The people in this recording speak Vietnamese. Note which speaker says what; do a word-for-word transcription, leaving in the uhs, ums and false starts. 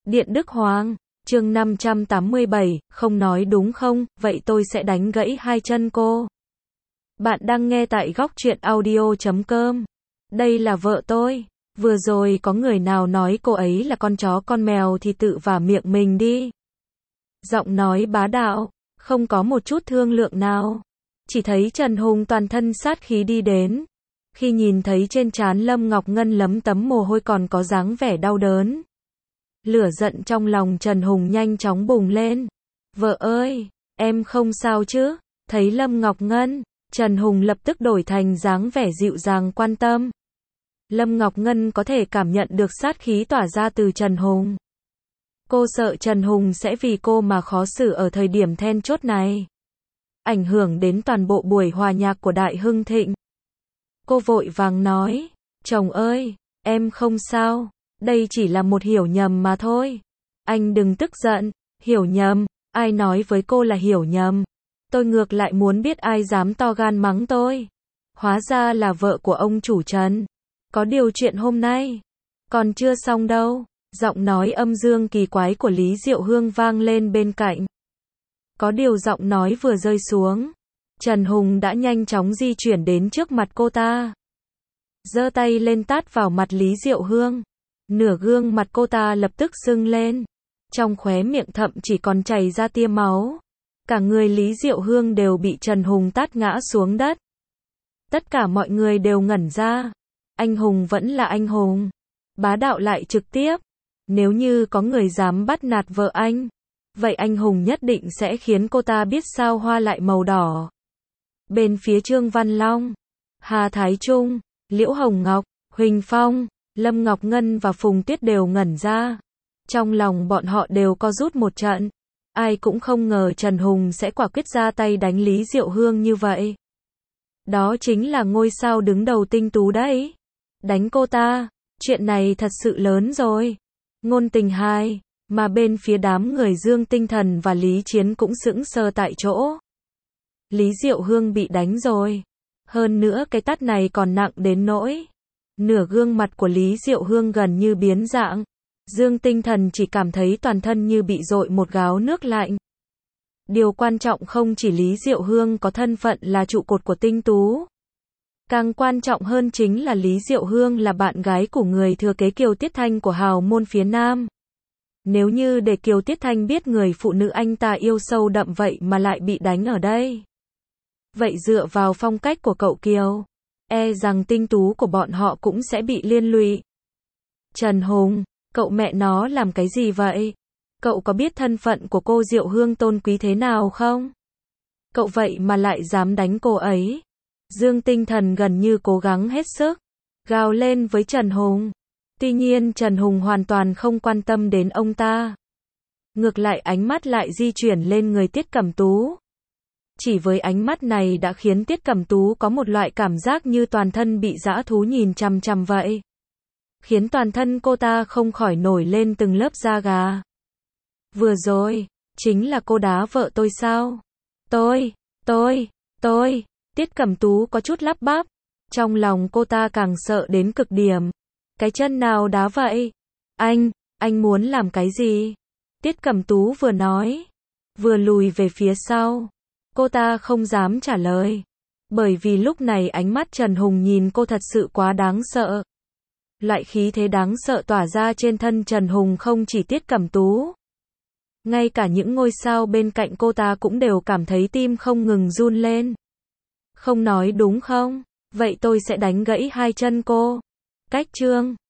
Speaker 1: Điện Đức Hoàng, chương năm trăm tám mươi bảy, không nói đúng không, vậy tôi sẽ đánh gãy hai chân cô. Bạn đang nghe tại góc truyện audio chấm com. Đây là vợ tôi. Vừa rồi có người nào nói cô ấy là con chó con mèo thì tự vả miệng mình đi. Giọng nói bá đạo, không có một chút thương lượng nào. Chỉ thấy Trần Hùng toàn thân sát khí đi đến. Khi nhìn thấy trên trán Lâm Ngọc Ngân lấm tấm mồ hôi còn có dáng vẻ đau đớn. Lửa giận trong lòng Trần Hùng nhanh chóng bùng lên. Vợ ơi, em không sao chứ? Thấy Lâm Ngọc Ngân, Trần Hùng lập tức đổi thành dáng vẻ dịu dàng quan tâm. Lâm Ngọc Ngân có thể cảm nhận được sát khí tỏa ra từ Trần Hùng. Cô sợ Trần Hùng sẽ vì cô mà khó xử ở thời điểm then chốt này. Ảnh hưởng đến toàn bộ buổi hòa nhạc của Đại Hưng Thịnh. Cô vội vàng nói, chồng ơi, em không sao, đây chỉ là một hiểu nhầm mà thôi. Anh đừng tức giận, hiểu nhầm, ai nói với cô là hiểu nhầm. Tôi ngược lại muốn biết ai dám to gan mắng tôi. Hóa ra là vợ của ông chủ Trần. Có điều chuyện hôm nay còn chưa xong đâu. Giọng nói âm dương kỳ quái của Lý Diệu Hương vang lên bên cạnh. Có điều giọng nói vừa rơi xuống, Trần Hùng đã nhanh chóng di chuyển đến trước mặt cô ta. Giơ tay lên tát vào mặt Lý Diệu Hương. Nửa gương mặt cô ta lập tức sưng lên. Trong khóe miệng thậm chỉ còn chảy ra tia máu. Cả người Lý Diệu Hương đều bị Trần Hùng tát ngã xuống đất. Tất cả mọi người đều ngẩn ra. Anh hùng vẫn là anh hùng. Bá đạo lại trực tiếp. Nếu như có người dám bắt nạt vợ anh, vậy anh hùng nhất định sẽ khiến cô ta biết sao hoa lại màu đỏ. Bên phía Trương Văn Long, Hà Thái Trung, Liễu Hồng Ngọc, Huỳnh Phong, Lâm Ngọc Ngân và Phùng Tuyết đều ngẩn ra. Trong lòng bọn họ đều co rút một trận. Ai cũng không ngờ Trần Hùng sẽ quả quyết ra tay đánh Lý Diệu Hương như vậy. Đó chính là ngôi sao đứng đầu tinh tú đấy. Đánh cô ta, chuyện này thật sự lớn rồi. Ngôn Tình hai, mà bên phía đám người Dương Tinh Thần và Lý Chiến cũng sững sờ tại chỗ. Lý Diệu Hương bị đánh rồi. Hơn nữa cái tát này còn nặng đến nỗi nửa gương mặt của Lý Diệu Hương gần như biến dạng. Dương Tinh Thần chỉ cảm thấy toàn thân như bị dội một gáo nước lạnh. Điều quan trọng không chỉ Lý Diệu Hương có thân phận là trụ cột của tinh tú. Càng quan trọng hơn chính là Lý Diệu Hương là bạn gái của người thừa kế Kiều Tiết Thanh của hào môn phía Nam. Nếu như để Kiều Tiết Thanh biết người phụ nữ anh ta yêu sâu đậm vậy mà lại bị đánh ở đây. Vậy dựa vào phong cách của cậu Kiều, e rằng tinh tú của bọn họ cũng sẽ bị liên lụy. Trần Hùng, cậu mẹ nó làm cái gì vậy? Cậu có biết thân phận của cô Diệu Hương tôn quý thế nào không? Cậu vậy mà lại dám đánh cô ấy. Dương Tinh Thần gần như cố gắng hết sức, gào lên với Trần Hùng. Tuy nhiên Trần Hùng hoàn toàn không quan tâm đến ông ta. Ngược lại ánh mắt lại di chuyển lên người Tiết Cẩm Tú. Chỉ với ánh mắt này đã khiến Tiết Cẩm Tú có một loại cảm giác như toàn thân bị dã thú nhìn chằm chằm vậy. Khiến toàn thân cô ta không khỏi nổi lên từng lớp da gà. Vừa rồi, chính là cô đá vợ tôi sao? Tôi, tôi, tôi. Tiết Cẩm Tú có chút lắp bắp. Trong lòng cô ta càng sợ đến cực điểm. Cái chân nào đá vậy? Anh, anh muốn làm cái gì? Tiết Cẩm Tú vừa nói, vừa lùi về phía sau. Cô ta không dám trả lời. Bởi vì lúc này ánh mắt Trần Hùng nhìn cô thật sự quá đáng sợ. Loại khí thế đáng sợ tỏa ra trên thân Trần Hùng không chỉ Tiết Cẩm Tú. Ngay cả những ngôi sao bên cạnh cô ta cũng đều cảm thấy tim không ngừng run lên. Không nói đúng không? Vậy tôi sẽ đánh gãy hai chân cô. Cách chương